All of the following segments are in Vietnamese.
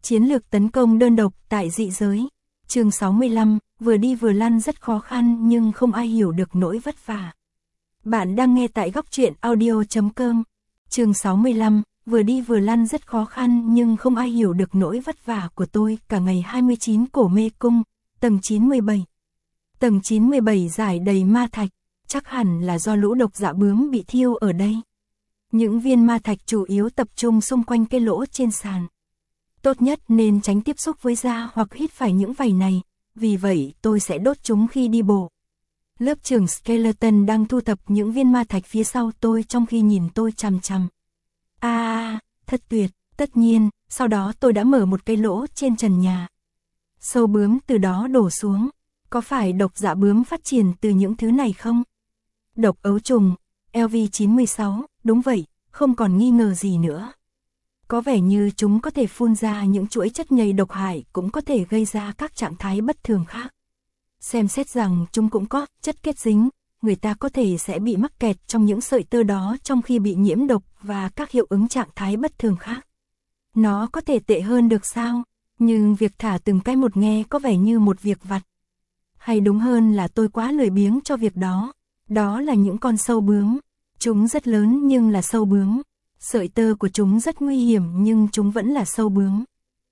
Chiến lược tấn công đơn độc tại dị giới. Chương 65, vừa đi vừa lăn rất khó khăn nhưng không ai hiểu được nỗi vất vả. Bạn đang nghe tại góc truyện audio.com. Chương 65, vừa đi vừa lăn rất khó khăn nhưng không ai hiểu được nỗi vất vả của tôi cả ngày 29 cổ mê cung, tầng 97. Tầng 97 rải đầy ma thạch, chắc hẳn là do lũ độc dạ bướm bị thiêu ở đây. Những viên ma thạch chủ yếu tập trung xung quanh cái lỗ trên sàn. Tốt nhất nên tránh tiếp xúc với da hoặc hít phải những vảy này, vì vậy tôi sẽ đốt chúng khi đi bộ. Lớp trưởng Skeleton đang thu thập những viên ma thạch phía sau tôi trong khi nhìn tôi chằm chằm. Thật tuyệt, tất nhiên, sau đó tôi đã mở một cái lỗ trên trần nhà. Sâu bướm từ đó đổ xuống, có phải độc dạ bướm phát triển từ những thứ này không? Độc ấu trùng, LV96, đúng vậy, không còn nghi ngờ gì nữa. Có vẻ như chúng có thể phun ra những chuỗi chất nhầy độc hại cũng có thể gây ra các trạng thái bất thường khác. Xem xét rằng chúng cũng có chất kết dính, người ta có thể sẽ bị mắc kẹt trong những sợi tơ đó trong khi bị nhiễm độc và các hiệu ứng trạng thái bất thường khác. Nó có thể tệ hơn được sao? Nhưng việc thả từng cái một nghe có vẻ như một việc vặt. Hay đúng hơn là tôi quá lười biếng cho việc đó. Đó là những con sâu bướm. Chúng rất lớn nhưng là sâu bướm. Sợi tơ của chúng rất nguy hiểm nhưng chúng vẫn là sâu bướm.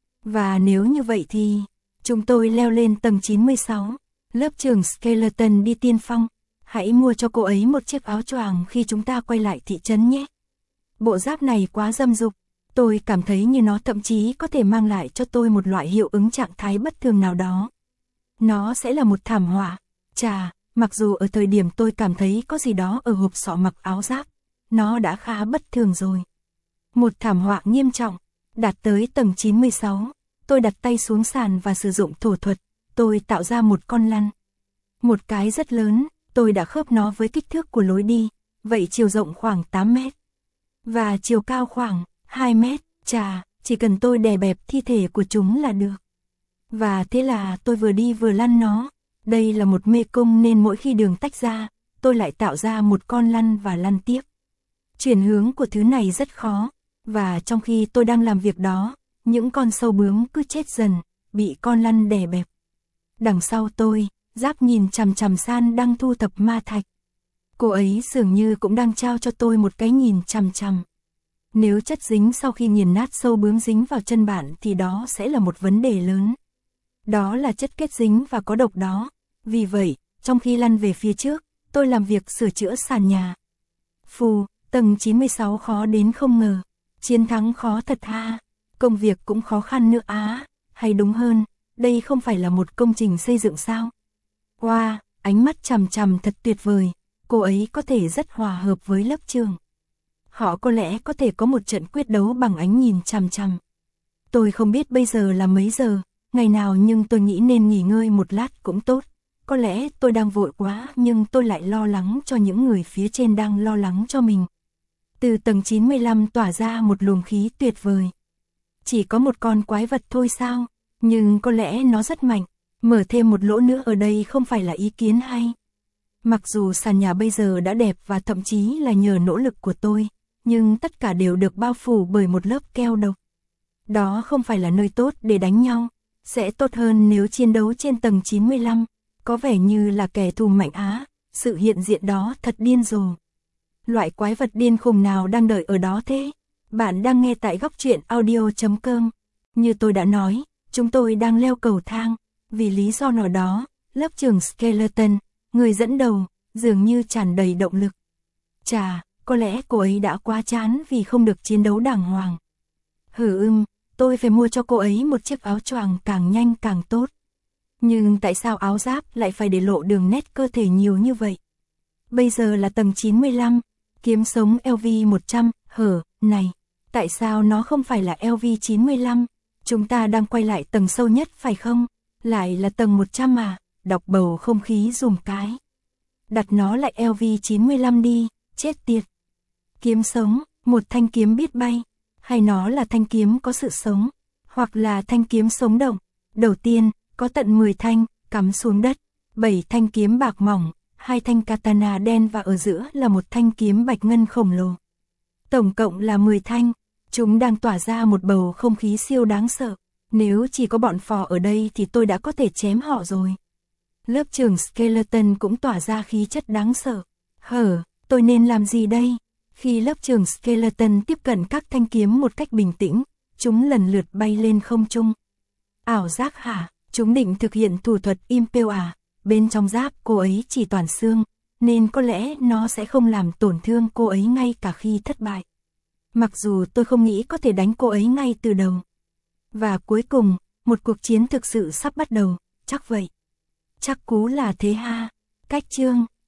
Và nếu như vậy thì, chúng tôi leo lên tầng 96. Lớp trưởng Skeleton đi tiên phong. Hãy mua cho cô ấy một chiếc áo choàng khi chúng ta quay lại thị trấn nhé. Bộ giáp này quá dâm dục. Tôi cảm thấy như nó thậm chí có thể mang lại cho tôi một loại hiệu ứng trạng thái bất thường nào đó. Nó sẽ là một thảm họa. Chà, mặc dù ở thời điểm tôi cảm thấy có gì đó ở hộp sọ mặc áo giáp, nó đã khá bất thường rồi. Một thảm họa nghiêm trọng. Đạt tới tầng 96, tôi đặt tay xuống sàn và sử dụng thổ thuật. Tôi tạo ra một con lăn. Một cái rất lớn, tôi đã khớp nó với kích thước của lối đi, vậy chiều rộng khoảng 8 mét. Và chiều cao khoảng 2 mét, chà, chỉ cần tôi đè bẹp thi thể của chúng là được. Và thế là tôi vừa đi vừa lăn nó. Đây là một mê cung nên mỗi khi đường tách ra, tôi lại tạo ra một con lăn và lăn tiếp. Chuyển hướng của thứ này rất khó, và trong khi tôi đang làm việc đó, những con sâu bướm cứ chết dần, bị con lăn đè bẹp. Đằng sau tôi, Giáp nhìn chằm chằm San đang thu thập ma thạch. Cô ấy dường như cũng đang trao cho tôi một cái nhìn chằm chằm. Nếu chất dính sau khi nghiền nát sâu bướm dính vào chân bạn thì đó sẽ là một vấn đề lớn. Đó là chất kết dính và có độc đó. Vì vậy, trong khi lăn về phía trước, tôi làm việc sửa chữa sàn nhà. Phù, tầng 96 khó đến không ngờ. Chiến thắng khó thật ha. Công việc cũng khó khăn nữa á. Hay đúng hơn, đây không phải là một công trình xây dựng sao? Wow, ánh mắt chằm chằm thật tuyệt vời. Cô ấy có thể rất hòa hợp với lớp trưởng. Họ có lẽ có thể có một trận quyết đấu bằng ánh nhìn chằm chằm. Tôi không biết bây giờ là mấy giờ, ngày nào, nhưng tôi nghĩ nên nghỉ ngơi một lát cũng tốt. Có lẽ tôi đang vội quá nhưng tôi lại lo lắng cho những người phía trên đang lo lắng cho mình. Từ tầng 95 tỏa ra một luồng khí tuyệt vời. Chỉ có một con quái vật thôi sao? Nhưng có lẽ nó rất mạnh. Mở thêm một lỗ nữa ở đây không phải là ý kiến hay. Mặc dù sàn nhà bây giờ đã đẹp và thậm chí là nhờ nỗ lực của tôi, nhưng tất cả đều được bao phủ bởi một lớp keo độc. Đó không phải là nơi tốt để đánh nhau. Sẽ tốt hơn nếu chiến đấu trên tầng 95. Có vẻ như là kẻ thù mạnh á. Sự hiện diện đó thật điên rồ. Loại quái vật điên khùng nào đang đợi ở đó thế? Bạn đang nghe tại góc truyện audio.com. Như tôi đã nói, chúng tôi đang leo cầu thang. Vì lý do nào đó, lớp trưởng Skeleton, người dẫn đầu, dường như tràn đầy động lực. Chà, có lẽ cô ấy đã quá chán vì không được chiến đấu đàng hoàng. Tôi phải mua cho cô ấy một chiếc áo choàng càng nhanh càng tốt. Nhưng tại sao áo giáp lại phải để lộ đường nét cơ thể nhiều như vậy? Bây giờ là tầng 95, kiếm sống LV100, này, tại sao nó không phải là LV95? Chúng ta đang quay lại tầng sâu nhất phải không? Lại là tầng 100 à? Đọc bầu không khí dùm cái. Đặt nó lại LV95 đi, chết tiệt. Kiếm sống, một thanh kiếm biết bay. Hay nó là thanh kiếm có sự sống, hoặc là thanh kiếm sống động. Đầu tiên, có tận 10 thanh, cắm xuống đất, 7 thanh kiếm bạc mỏng, 2 thanh katana đen và ở giữa là một thanh kiếm bạch ngân khổng lồ. Tổng cộng là 10 thanh, chúng đang tỏa ra một bầu không khí siêu đáng sợ. Nếu chỉ có bọn phò ở đây thì tôi đã có thể chém họ rồi. Lớp trưởng Skeleton cũng tỏa ra khí chất đáng sợ. Tôi nên làm gì đây? Khi lớp trưởng Skeleton tiếp cận các thanh kiếm một cách bình tĩnh, chúng lần lượt bay lên không trung. Ảo giác hả? Chúng định thực hiện thủ thuật Impale à? Bên trong giáp cô ấy chỉ toàn xương, nên có lẽ nó sẽ không làm tổn thương cô ấy ngay cả khi thất bại. Mặc dù tôi không nghĩ có thể đánh cô ấy ngay từ đầu. Và cuối cùng, một cuộc chiến thực sự sắp bắt đầu, chắc vậy. Chắc cú là thế ha. Cách chương